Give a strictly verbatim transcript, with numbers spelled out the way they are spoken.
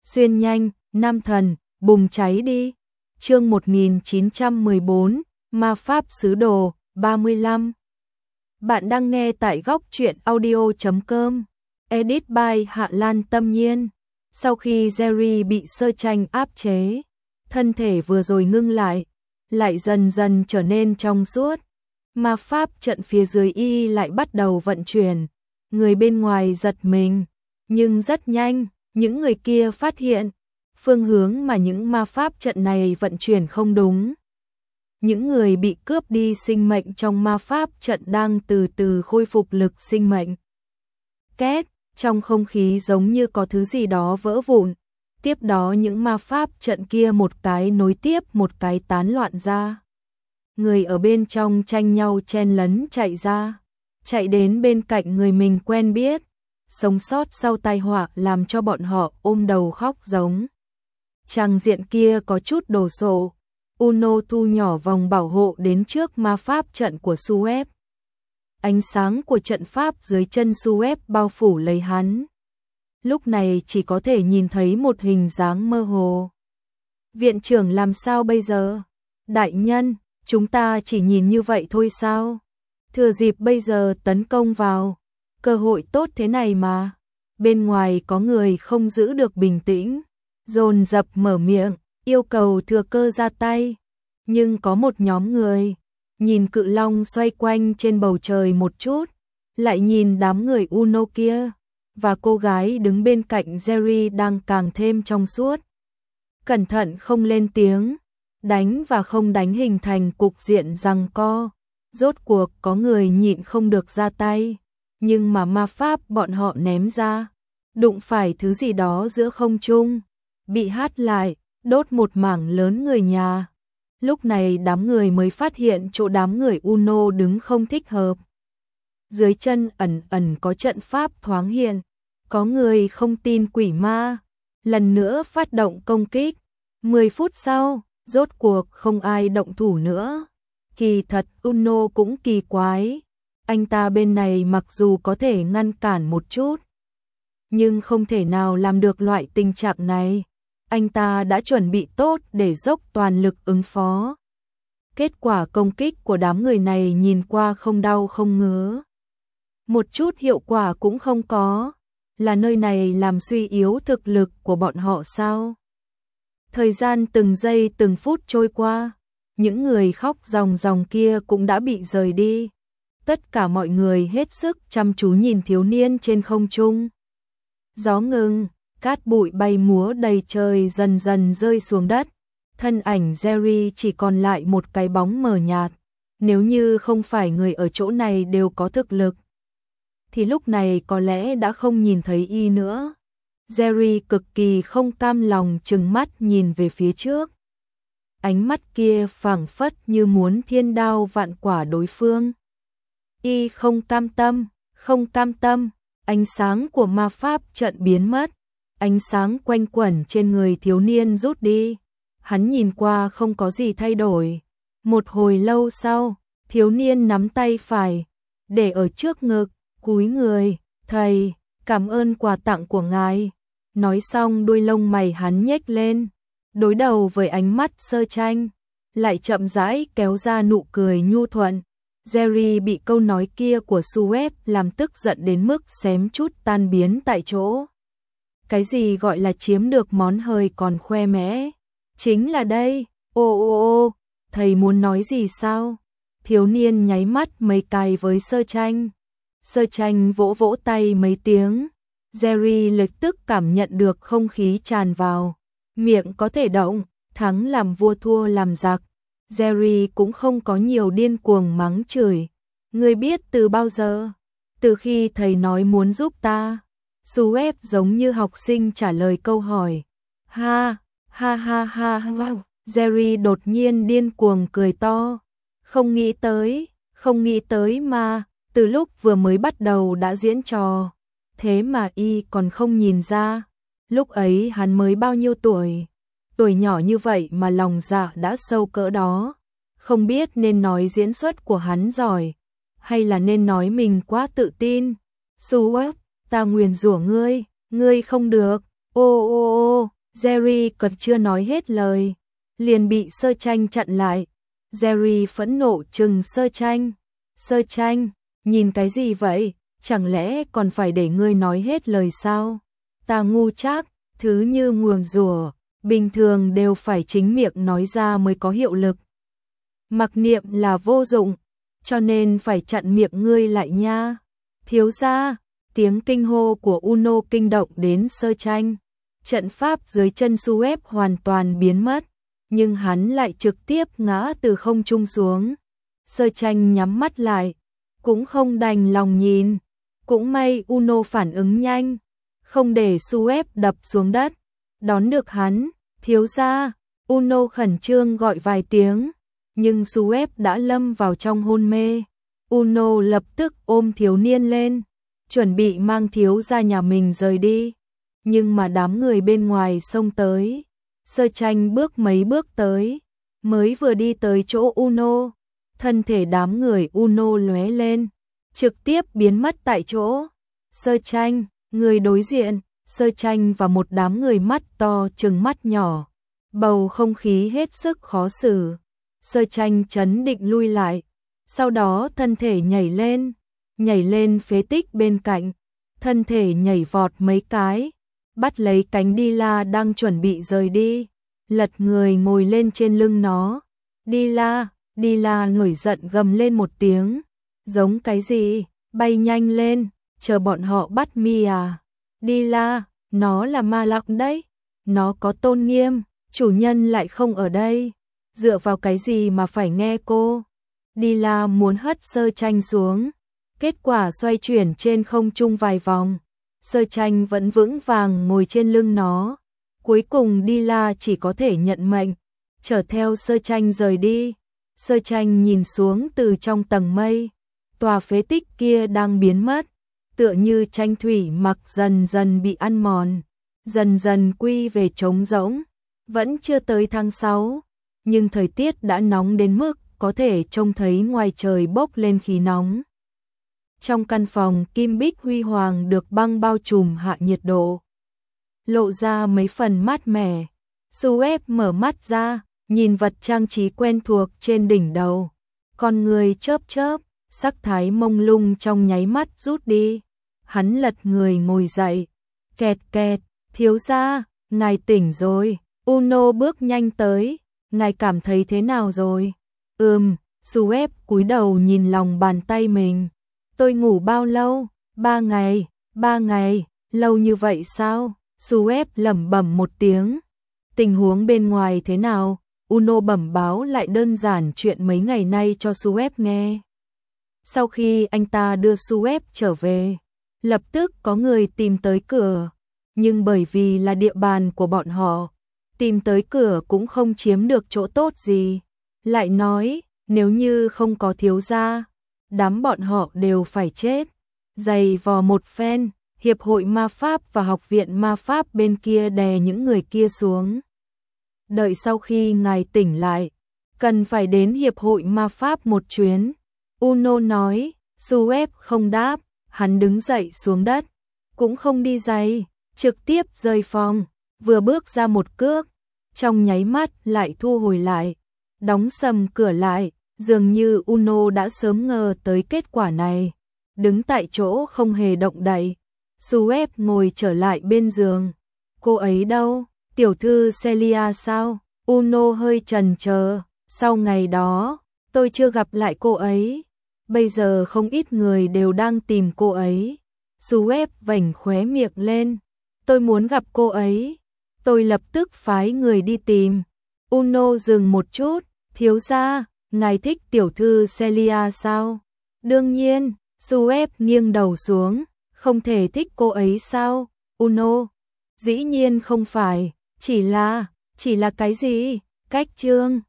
xuyên nhanh, nam thần, bùng cháy đi. Chương một nghìn chín trăm mười bốn, Ma pháp sứ đồ, ba mươi lăm. Bạn đang nghe tại góc truyện audio chấm com. Edit by Hạ Lan Tâm Nhiên. Sau khi Jerry bị sơ tranh áp chế, thân thể vừa rồi ngưng lại, lại dần dần trở nên trong suốt. Ma pháp trận phía dưới y lại bắt đầu vận chuyển. Người bên ngoài giật mình, nhưng rất nhanh, những người kia phát hiện phương hướng mà những ma pháp trận này vận chuyển không đúng. Những người bị cướp đi sinh mệnh trong ma pháp trận đang từ từ khôi phục lực sinh mệnh. Két, trong không khí giống như có thứ gì đó vỡ vụn. Tiếp đó những ma pháp trận kia một cái nối tiếp một cái tán loạn ra. Người ở bên trong tranh nhau chen lấn chạy ra, chạy đến bên cạnh người mình quen biết. Sống sót sau tai họa làm cho bọn họ ôm đầu khóc giống. Tràng diện kia có chút đồ sộ. Uno thu nhỏ vòng bảo hộ đến trước ma pháp trận của Suez. Ánh sáng của trận pháp dưới chân Suez bao phủ lấy hắn. Lúc này chỉ có thể nhìn thấy một hình dáng mơ hồ. Viện trưởng làm sao bây giờ? Đại nhân, chúng ta chỉ nhìn như vậy thôi sao? Thừa dịp bây giờ tấn công vào. Cơ hội tốt thế này mà. Bên ngoài có người không giữ được bình tĩnh, dồn dập mở miệng, yêu cầu thừa cơ ra tay. Nhưng có một nhóm người, nhìn cự long xoay quanh trên bầu trời một chút, lại nhìn đám người Uno kia, và cô gái đứng bên cạnh Jerry đang càng thêm trong suốt. Cẩn thận không lên tiếng, đánh và không đánh hình thành cục diện giằng co. Rốt cuộc có người nhịn không được ra tay. Nhưng mà ma pháp bọn họ ném ra, đụng phải thứ gì đó giữa không trung, bị hát lại, đốt một mảng lớn người nhà. Lúc này đám người mới phát hiện chỗ đám người Uno đứng không thích hợp. Dưới chân ẩn ẩn có trận pháp thoáng hiện, có người không tin quỷ ma, lần nữa phát động công kích. Mười phút sau, rốt cuộc không ai động thủ nữa. Kỳ thật Uno cũng kỳ quái. Anh ta bên này mặc dù có thể ngăn cản một chút, nhưng không thể nào làm được loại tình trạng này. Anh ta đã chuẩn bị tốt để dốc toàn lực ứng phó. Kết quả công kích của đám người này nhìn qua không đau không ngứa. Một chút hiệu quả cũng không có. Là nơi này làm suy yếu thực lực của bọn họ sao? Thời gian từng giây từng phút trôi qua, những người khóc ròng ròng kia cũng đã bị rời đi. Tất cả mọi người hết sức chăm chú nhìn thiếu niên trên không trung. Gió ngừng, cát bụi bay múa đầy trời dần dần rơi xuống đất. Thân ảnh Jerry chỉ còn lại một cái bóng mờ nhạt. Nếu như không phải người ở chỗ này đều có thực lực, thì lúc này có lẽ đã không nhìn thấy y nữa. Jerry cực kỳ không cam lòng trừng mắt nhìn về phía trước. Ánh mắt kia phảng phất như muốn thiên đao vạn quả đối phương. Y không cam tâm, không cam tâm, ánh sáng của ma pháp trận biến mất, ánh sáng quanh quẩn trên người thiếu niên rút đi. Hắn nhìn qua không có gì thay đổi. Một hồi lâu sau, thiếu niên nắm tay phải, để ở trước ngực, cúi người, thầy, cảm ơn quà tặng của ngài. Nói xong đuôi lông mày hắn nhếch lên, đối đầu với ánh mắt sơ tranh, lại chậm rãi kéo ra nụ cười nhu thuận. Jerry bị câu nói kia của Suez làm tức giận đến mức xém chút tan biến tại chỗ. Cái gì gọi là chiếm được món hời còn khoe mẽ? Chính là đây, ô ô ô, thầy muốn nói gì sao? Thiếu niên nháy mắt mấy cái với sơ tranh. Sơ tranh vỗ vỗ tay mấy tiếng. Jerry lập tức cảm nhận được không khí tràn vào. Miệng có thể động, thắng làm vua thua làm giặc. Jerry cũng không có nhiều điên cuồng mắng chửi. Ngươi biết từ bao giờ? Từ khi thầy nói muốn giúp ta. Suez giống như học sinh trả lời câu hỏi. Ha, ha ha ha ha. Jerry đột nhiên điên cuồng cười to. Không nghĩ tới, không nghĩ tới mà, từ lúc vừa mới bắt đầu đã diễn trò. Thế mà y còn không nhìn ra. Lúc ấy hắn mới bao nhiêu tuổi? Tuổi nhỏ như vậy mà lòng dạ đã sâu cỡ đó. Không biết nên nói diễn xuất của hắn giỏi, hay là nên nói mình quá tự tin. Suez, ta nguyền rủa ngươi, ngươi không được. Ô ô ô, Jerry còn chưa nói hết lời, liền bị Sơ Tranh chặn lại. Jerry phẫn nộ trừng Sơ Tranh. Sơ Tranh, nhìn cái gì vậy? Chẳng lẽ còn phải để ngươi nói hết lời sao? Ta ngu chắc, thứ như nguyền rủa, bình thường đều phải chính miệng nói ra mới có hiệu lực. Mặc niệm là vô dụng, cho nên phải chặn miệng ngươi lại nha. Thiếu gia, tiếng kinh hô của Uno kinh động đến Sơ Tranh. Trận pháp dưới chân Suez hoàn toàn biến mất, nhưng hắn lại trực tiếp ngã từ không trung xuống. Sơ Tranh nhắm mắt lại, cũng không đành lòng nhìn. Cũng may Uno phản ứng nhanh, không để Suez đập xuống đất, đón được hắn. Thiếu gia, Uno khẩn trương gọi vài tiếng, nhưng Suez đã lâm vào trong hôn mê. Uno lập tức ôm thiếu niên lên, chuẩn bị mang thiếu gia nhà mình rời đi. Nhưng mà đám người bên ngoài xông tới. Sơ Tranh bước mấy bước tới, mới vừa đi tới chỗ Uno, thân thể đám người Uno lóe lên, trực tiếp biến mất tại chỗ. Sơ Tranh, người đối diện, Sơ Tranh và một đám người mắt to trừng mắt nhỏ, bầu không khí hết sức khó xử. Sơ Tranh chấn định lui lại, sau đó thân thể nhảy lên, nhảy lên phế tích bên cạnh, thân thể nhảy vọt mấy cái, bắt lấy cánh Dila đang chuẩn bị rời đi, lật người ngồi lên trên lưng nó. Dila, Dila nổi giận gầm lên một tiếng, giống cái gì, bay nhanh lên, chờ bọn họ bắt mi à. Dila, nó là ma lọng đấy, nó có tôn nghiêm, chủ nhân lại không ở đây, dựa vào cái gì mà phải nghe cô. Dila muốn hất Sơ Tranh xuống, kết quả xoay chuyển trên không trung vài vòng. Sơ Tranh vẫn vững vàng ngồi trên lưng nó. Cuối cùng Dila chỉ có thể nhận mệnh, chở theo Sơ Tranh rời đi. Sơ Tranh nhìn xuống từ trong tầng mây, tòa phế tích kia đang biến mất, tựa như tranh thủy mặc dần dần bị ăn mòn, dần dần quy về trống rỗng. Vẫn chưa tới tháng sáu, nhưng thời tiết đã nóng đến mức có thể trông thấy ngoài trời bốc lên khí nóng. Trong căn phòng kim bích huy hoàng được băng bao trùm hạ nhiệt độ, lộ ra mấy phần mát mẻ. Suez mở mắt ra, nhìn vật trang trí quen thuộc trên đỉnh đầu, con người chớp chớp, sắc thái mông lung trong nháy mắt rút đi. Hắn lật người ngồi dậy, kẹt kẹt, thiếu gia, ngài tỉnh rồi. Uno bước nhanh tới, ngài cảm thấy thế nào rồi? Ừm, Suez cúi đầu nhìn lòng bàn tay mình. Tôi ngủ bao lâu? Ba ngày, ba ngày, lâu như vậy sao? Suez lẩm bẩm một tiếng. Tình huống bên ngoài thế nào? Uno bẩm báo lại đơn giản chuyện mấy ngày nay cho Suez nghe. Sau khi anh ta đưa Suez trở về, lập tức có người tìm tới cửa, nhưng bởi vì là địa bàn của bọn họ, tìm tới cửa cũng không chiếm được chỗ tốt gì. Lại nói, nếu như không có thiếu gia, đám bọn họ đều phải chết. Giày vò một phen, Hiệp hội Ma Pháp và Học viện Ma Pháp bên kia đè những người kia xuống. Đợi sau khi ngài tỉnh lại, cần phải đến Hiệp hội Ma Pháp một chuyến. Uno nói. Suez không đáp, hắn đứng dậy xuống đất, cũng không đi giày, trực tiếp rời phòng, vừa bước ra một cước, trong nháy mắt lại thu hồi lại, đóng sầm cửa lại, dường như Uno đã sớm ngờ tới kết quả này, đứng tại chỗ không hề động đậy. Suez ngồi trở lại bên giường. Cô ấy đâu? Tiểu thư Celia sao? Uno hơi chần chờ, sau ngày đó, tôi chưa gặp lại cô ấy. Bây giờ không ít người đều đang tìm cô ấy. Suez vểnh khóe miệng lên. Tôi muốn gặp cô ấy. Tôi lập tức phái người đi tìm. Uno dừng một chút. Thiếu gia, ngài thích tiểu thư Celia sao? Đương nhiên. Suez nghiêng đầu xuống. Không thể thích cô ấy sao? Uno. Dĩ nhiên không phải. Chỉ là, chỉ là cái gì? Cách chương.